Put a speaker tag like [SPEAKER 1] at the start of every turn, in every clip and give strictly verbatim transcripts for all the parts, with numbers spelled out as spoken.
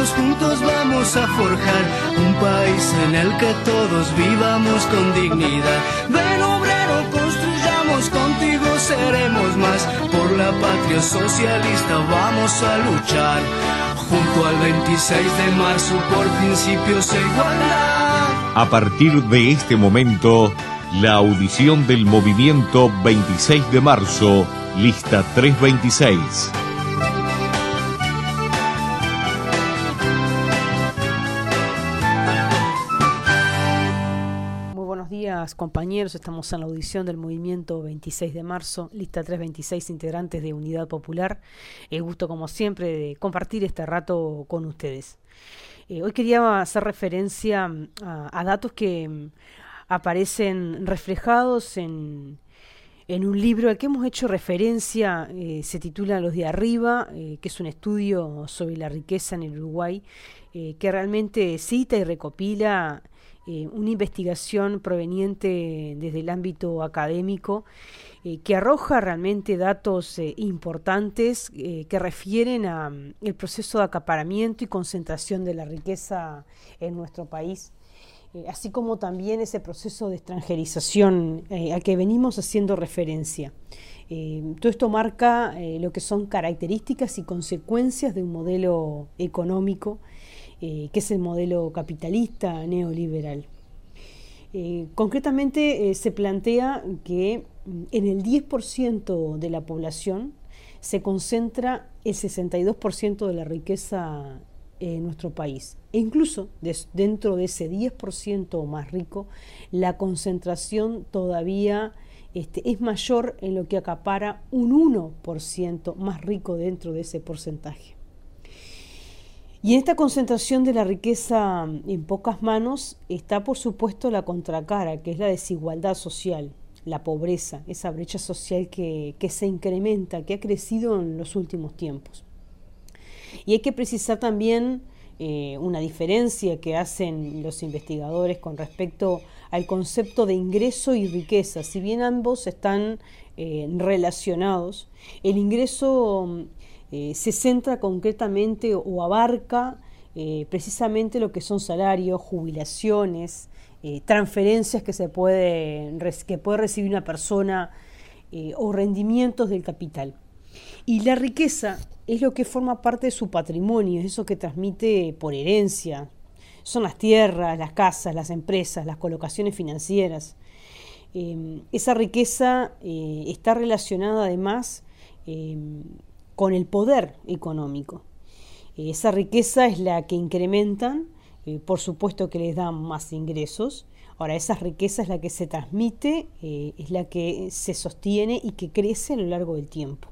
[SPEAKER 1] unidos juntos vamos a forjar un país en el que todos vivamos con dignidad. Ven obrero, construyamos, contigo seremos más. Por la patria socialista vamos a luchar, junto al veintiséis de marzo por principios e igualdad.
[SPEAKER 2] A partir de este momento, la audición del movimiento veintiséis de marzo, lista trescientos veintiséis.
[SPEAKER 3] Compañeros, estamos en la audición del movimiento veintiséis de marzo, lista trescientos veintiséis, integrantes de Unidad Popular. El gusto, como siempre, de compartir este rato con ustedes. Eh, hoy quería hacer referencia a, a datos que aparecen reflejados en, en un libro al que hemos hecho referencia. Eh, se titula Los de Arriba, eh, que es un estudio sobre la riqueza en el Uruguay, eh, que realmente cita y recopila Eh, una investigación proveniente desde el ámbito académico eh, que arroja realmente datos eh, importantes eh, que refieren a um, el proceso de acaparamiento y concentración de la riqueza en nuestro país, eh, así como también ese proceso de extranjerización eh, al que venimos haciendo referencia. Eh, todo esto marca eh, lo que son características y consecuencias de un modelo económico Eh, que es el modelo capitalista neoliberal. Eh, concretamente eh, se plantea que en el diez por ciento de la población se concentra el sesenta y dos por ciento de la riqueza en nuestro país. E incluso des, dentro de ese diez por ciento más rico, la concentración todavía este, es mayor en lo que acapara un uno por ciento más rico dentro de ese porcentaje. Y en esta concentración de la riqueza en pocas manos está, por supuesto, la contracara, que es la desigualdad social, la pobreza, esa brecha social que, que se incrementa, que ha crecido en los últimos tiempos. Y hay que precisar también eh, una diferencia que hacen los investigadores con respecto al concepto de ingreso y riqueza. Si bien ambos están eh, relacionados, el ingreso Eh, se centra concretamente o abarca eh, precisamente lo que son salarios, jubilaciones, eh, transferencias que se puede, que puede recibir una persona eh, o rendimientos del capital. Y la riqueza es lo que forma parte de su patrimonio, es eso que transmite por herencia. Son las tierras, las casas, las empresas, las colocaciones financieras. Eh, esa riqueza eh, está relacionada además eh, con el poder económico. Esa riqueza es la que incrementan, eh, por supuesto que les dan más ingresos. Ahora, esa riqueza es la que se transmite, eh, es la que se sostiene y que crece a lo largo del tiempo.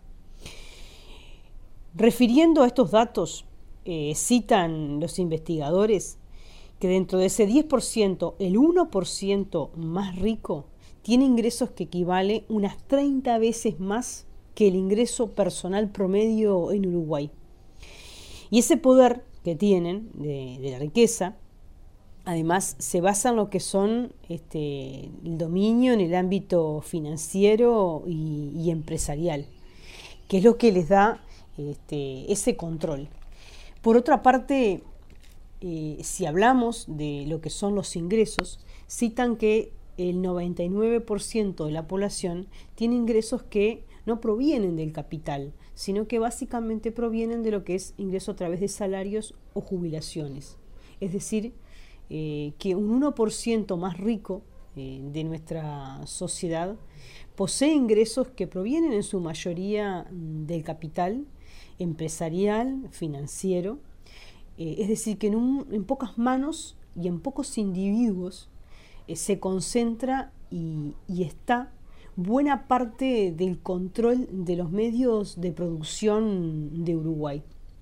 [SPEAKER 3] Refiriendo a estos datos, eh, citan los investigadores que dentro de ese diez por ciento, el uno por ciento más rico tiene ingresos que equivalen unas treinta veces más que el ingreso personal promedio en Uruguay. Y ese poder que tienen de, de la riqueza, además se basa en lo que son este, el dominio en el ámbito financiero y, y empresarial, que es lo que les da este, ese control. Por otra parte, eh, si hablamos de lo que son los ingresos, citan que el noventa y nueve por ciento de la población tiene ingresos que no provienen del capital, sino que básicamente provienen de lo que es ingreso a través de salarios o jubilaciones. Es decir, eh, que un uno por ciento más rico eh, de nuestra sociedad posee ingresos que provienen en su mayoría del capital empresarial, financiero, eh, es decir, que en, un, en pocas manos y en pocos individuos eh, se concentra y, y está buena parte del control de los medios de producción de Uruguay.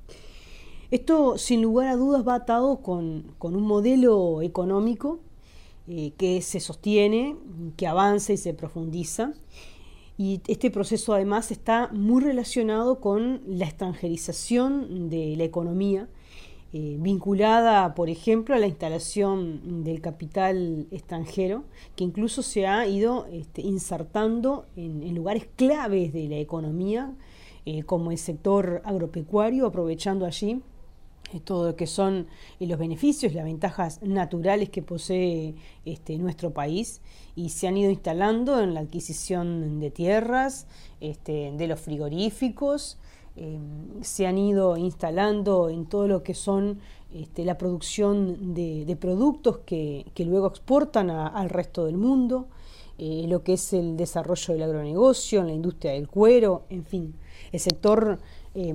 [SPEAKER 3] Esto, sin lugar a dudas, va atado con, con un modelo económico eh, que se sostiene, que avanza y se profundiza. Y este proceso, además, está muy relacionado con la extranjerización de la economía, eh, vinculada, por ejemplo, a la instalación del capital extranjero, que incluso se ha ido este, insertando en, en lugares claves de la economía, eh, como el sector agropecuario, aprovechando allí eh, todo lo que son eh, los beneficios, las ventajas naturales que posee este, nuestro país, y se han ido instalando en la adquisición de tierras, este, de los frigoríficos, eh, se han ido instalando en todo lo que son este, la producción de, de productos que, que luego exportan a, al resto del mundo, eh, lo que es el desarrollo del agronegocio, en la industria del cuero, en fin, el sector eh,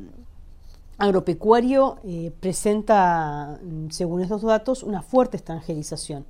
[SPEAKER 3] agropecuario eh, presenta, según estos datos, una fuerte extranjerización.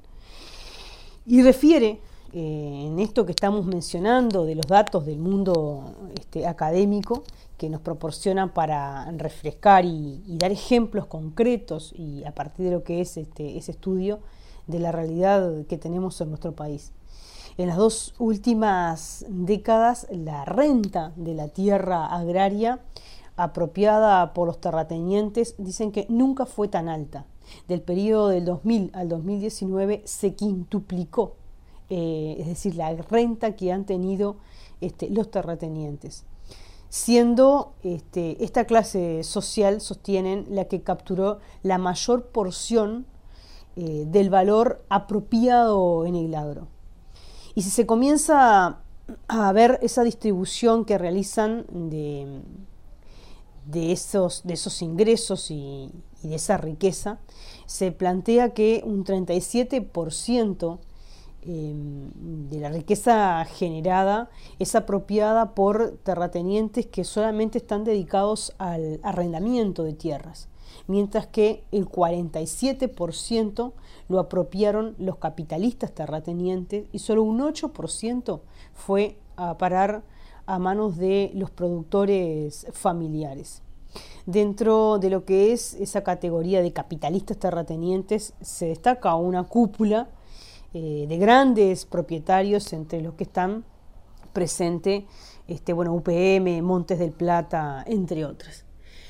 [SPEAKER 3] Y refiere, eh, en esto que estamos mencionando, de los datos del mundo este, académico, que nos proporcionan para refrescar y, y dar ejemplos concretos, y a partir de lo que es este, ese estudio, de la realidad que tenemos en nuestro país. En las dos últimas décadas, la renta de la tierra agraria apropiada por los terratenientes dicen que nunca fue tan alta. Del periodo del dos mil al dos mil diecinueve se quintuplicó, eh, es decir, la renta que han tenido este, los terratenientes, siendo este, esta clase social, sostienen, la que capturó la mayor porción eh, del valor apropiado en el agro. Y si se comienza a ver esa distribución que realizan de, de, esos, de esos ingresos y, y de esa riqueza, se plantea que un treinta y siete por ciento eh, de la riqueza generada es apropiada por terratenientes que solamente están dedicados al arrendamiento de tierras, mientras que el cuarenta y siete por ciento lo apropiaron los capitalistas terratenientes y solo un ocho por ciento fue a parar a manos de los productores familiares. Dentro de lo que es esa categoría de capitalistas terratenientes se destaca una cúpula eh, de grandes propietarios, entre los que están presentes este, bueno, U P M, Montes del Plata, entre otras.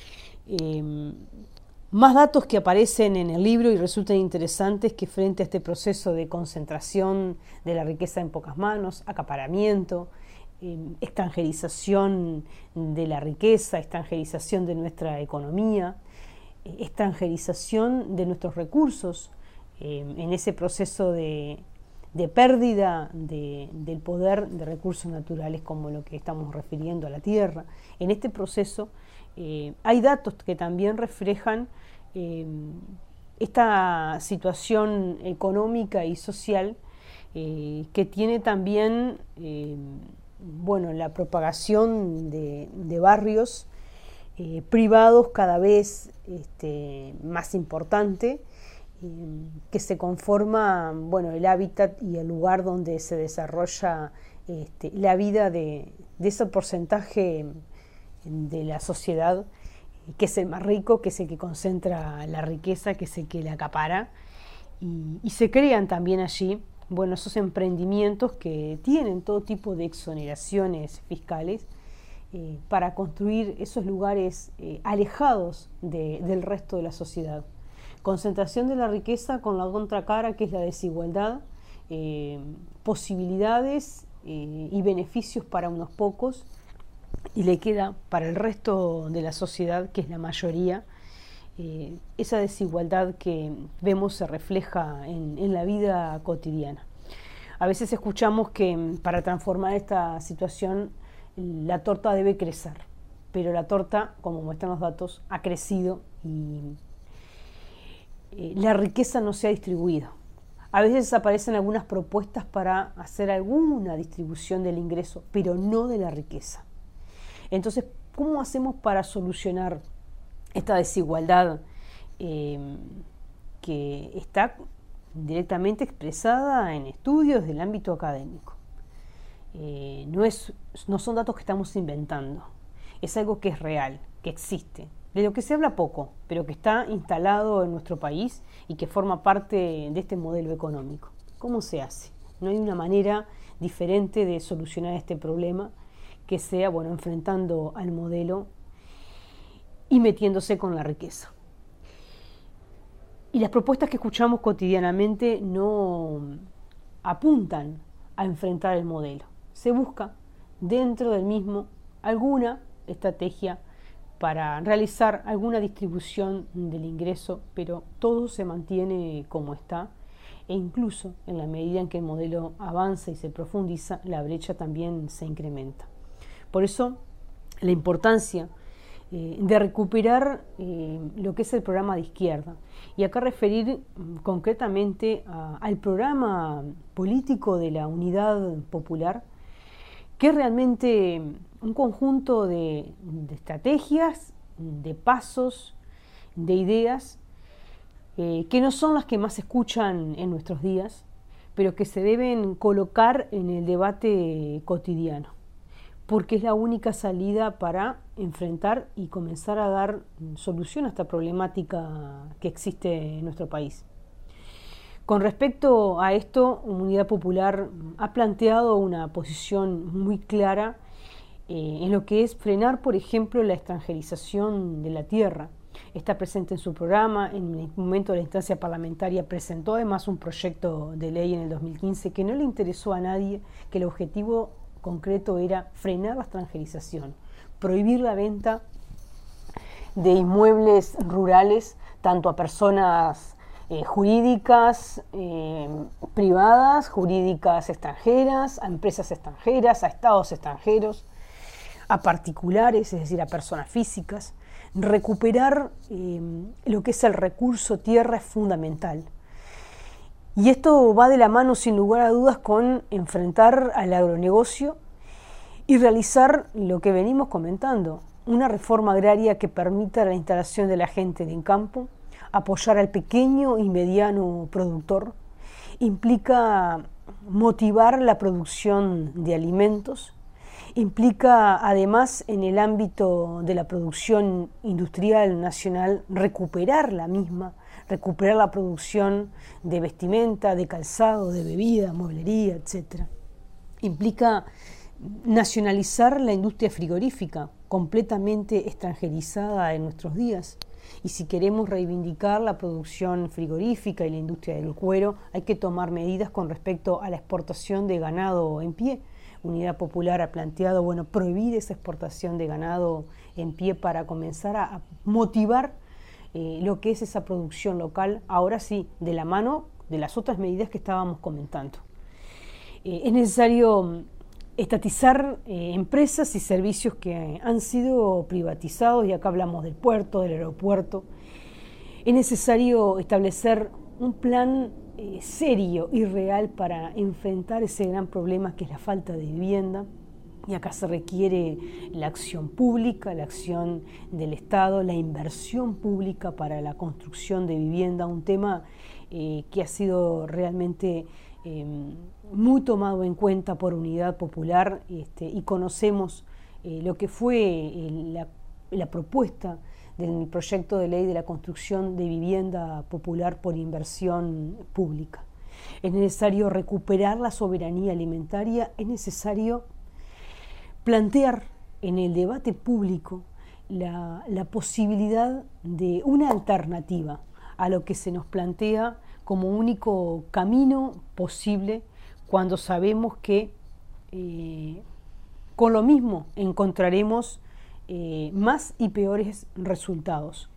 [SPEAKER 3] Eh, Más datos que aparecen en el libro y resultan interesantes, que frente a este proceso de concentración de la riqueza en pocas manos, acaparamiento, eh, extranjerización de la riqueza, extranjerización de nuestra economía, eh, extranjerización de nuestros recursos, eh, en ese proceso de, de pérdida de, del poder de recursos naturales, como lo que estamos refiriendo a la tierra. En este proceso Eh, hay datos que también reflejan eh, esta situación económica y social eh, que tiene también eh, bueno, la propagación de, de barrios eh, privados cada vez este, más importante, eh, que se conforma bueno, el hábitat y el lugar donde se desarrolla este, la vida de, de ese porcentaje de la sociedad, que es el más rico, que es el que concentra la riqueza, que es el que la acapara, y, y se crean también allí bueno, esos emprendimientos que tienen todo tipo de exoneraciones fiscales eh, para construir esos lugares eh, alejados de, del resto de la sociedad. Concentración de la riqueza con la contracara, que es la desigualdad, eh, posibilidades eh, y beneficios para unos pocos, y le queda para el resto de la sociedad, que es la mayoría, eh, esa desigualdad que vemos se refleja en, en la vida cotidiana. A veces escuchamos que para transformar esta situación la torta debe crecer, pero la torta, como muestran los datos, ha crecido y eh, la riqueza no se ha distribuido. A veces aparecen algunas propuestas para hacer alguna distribución del ingreso, pero no de la riqueza. Entonces, ¿cómo hacemos para solucionar esta desigualdad eh, que está directamente expresada en estudios del ámbito académico? Eh, no, es, no son datos que estamos inventando, es algo que es real, que existe, de lo que se habla poco, pero que está instalado en nuestro país y que forma parte de este modelo económico. ¿Cómo se hace? No hay una manera diferente de solucionar este problema que sea, bueno, enfrentando al modelo y metiéndose con la riqueza. Y las propuestas que escuchamos cotidianamente no apuntan a enfrentar el modelo. Se busca dentro del mismo alguna estrategia para realizar alguna distribución del ingreso, pero todo se mantiene como está, e incluso en la medida en que el modelo avanza y se profundiza, la brecha también se incrementa. Por eso, la importancia eh, de recuperar eh, lo que es el programa de izquierda, y acá referir mm, concretamente a, al programa político de la Unidad Popular, que es realmente un conjunto de, de estrategias, de pasos, de ideas, eh, que no son las que más se escuchan en nuestros días, pero que se deben colocar en el debate cotidiano, porque es la única salida para enfrentar y comenzar a dar solución a esta problemática que existe en nuestro país. Con respecto a esto, Unidad Popular ha planteado una posición muy clara eh, en lo que es frenar, por ejemplo, la extranjerización de la tierra. Está presente en su programa, en el momento de la instancia parlamentaria presentó además un proyecto de ley en el dos mil quince que no le interesó a nadie, que el objetivo concreto era frenar la extranjerización, prohibir la venta de inmuebles rurales tanto a personas Eh, jurídicas eh, privadas, jurídicas extranjeras, a empresas extranjeras, a estados extranjeros, a particulares, es decir, a personas físicas. Recuperar eh, lo que es el recurso tierra es fundamental. Y esto va de la mano, sin lugar a dudas, con enfrentar al agronegocio y realizar lo que venimos comentando, una reforma agraria que permita la instalación de la gente en campo, apoyar al pequeño y mediano productor, implica motivar la producción de alimentos, implica además en el ámbito de la producción industrial nacional recuperar la misma, recuperar la producción de vestimenta, de calzado, de bebida, mueblería, etcétera. Implica nacionalizar la industria frigorífica, completamente extranjerizada en nuestros días. Y si queremos reivindicar la producción frigorífica y la industria del cuero, hay que tomar medidas con respecto a la exportación de ganado en pie. Unidad Popular ha planteado, bueno, prohibir esa exportación de ganado en pie para comenzar a, a motivar eh, lo que es esa producción local, ahora sí, de la mano de las otras medidas que estábamos comentando. Eh, es necesario estatizar eh, empresas y servicios que han sido privatizados, y acá hablamos del puerto, del aeropuerto. Es necesario establecer un plan eh, serio y real para enfrentar ese gran problema que es la falta de vivienda, y acá se requiere la acción pública, la acción del Estado, la inversión pública para la construcción de vivienda, un tema eh, que ha sido realmente eh, muy tomado en cuenta por Unidad Popular, este, y conocemos eh, lo que fue eh, la, la propuesta del proyecto de ley de la construcción de vivienda popular por inversión pública. Es necesario recuperar la soberanía alimentaria, es necesario plantear en el debate público la, la posibilidad de una alternativa a lo que se nos plantea como único camino posible, cuando sabemos que eh, con lo mismo encontraremos eh, más y peores resultados.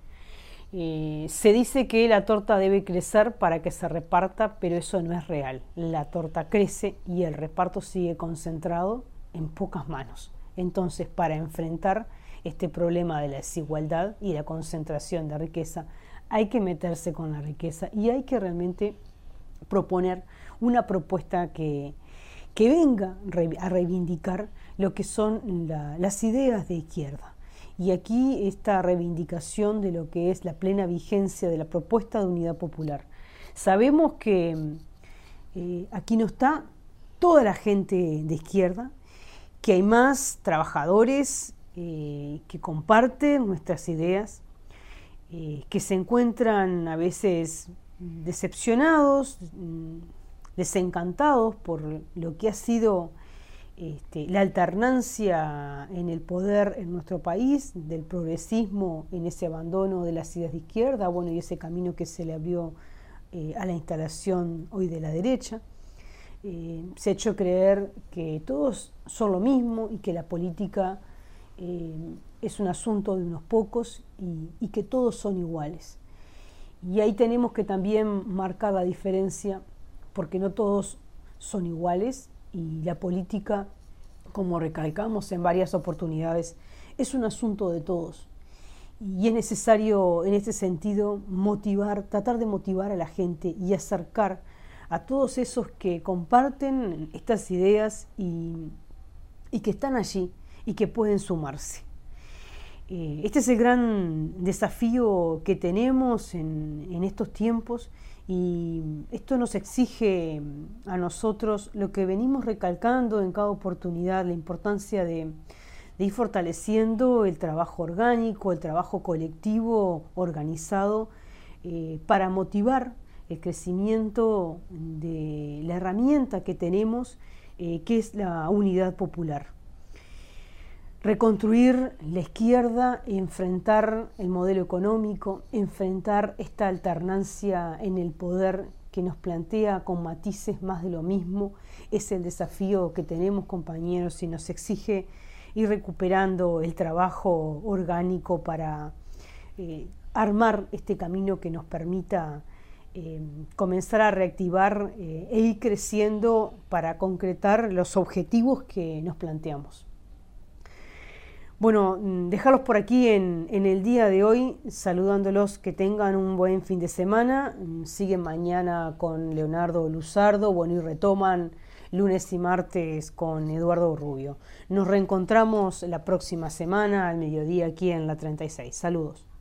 [SPEAKER 3] Eh, se dice que la torta debe crecer para que se reparta, pero eso no es real. La torta crece y el reparto sigue concentrado en pocas manos. Entonces, para enfrentar este problema de la desigualdad y la concentración de riqueza, hay que meterse con la riqueza y hay que realmente proponer una propuesta que, que venga a reivindicar lo que son la, las ideas de izquierda. Y aquí esta reivindicación de lo que es la plena vigencia de la propuesta de Unidad Popular. Sabemos que eh, aquí no está toda la gente de izquierda, que hay más trabajadores eh, que comparten nuestras ideas, eh, que se encuentran a veces decepcionados, desencantados por lo que ha sido este, la alternancia en el poder en nuestro país, del progresismo en ese abandono de las ideas de izquierda, bueno, y ese camino que se le abrió eh, a la instalación hoy de la derecha. Eh, se ha hecho creer que todos son lo mismo y que la política eh, es un asunto de unos pocos y, y que todos son iguales. Y ahí tenemos que también marcar la diferencia, porque no todos son iguales y la política, como recalcamos en varias oportunidades, es un asunto de todos. Y es necesario, en este sentido, motivar, tratar de motivar a la gente y acercar a todos esos que comparten estas ideas y, y que están allí y que pueden sumarse. Este es el gran desafío que tenemos en, en estos tiempos, y esto nos exige a nosotros lo que venimos recalcando en cada oportunidad, la importancia de, de ir fortaleciendo el trabajo orgánico, el trabajo colectivo organizado, eh, para motivar el crecimiento de la herramienta que tenemos, eh, que es la unidad popular. Reconstruir la izquierda, enfrentar el modelo económico, enfrentar esta alternancia en el poder que nos plantea con matices más de lo mismo, es el desafío que tenemos, compañeros, y nos exige ir recuperando el trabajo orgánico para eh, armar este camino que nos permita eh, comenzar a reactivar eh, e ir creciendo para concretar los objetivos que nos planteamos. Bueno, dejarlos por aquí en, en el día de hoy, saludándolos, que tengan un buen fin de semana. Siguen mañana con Leonardo Luzardo, bueno, y retoman lunes y martes con Eduardo Rubio. Nos reencontramos la próxima semana al mediodía aquí en la treinta y seis. Saludos.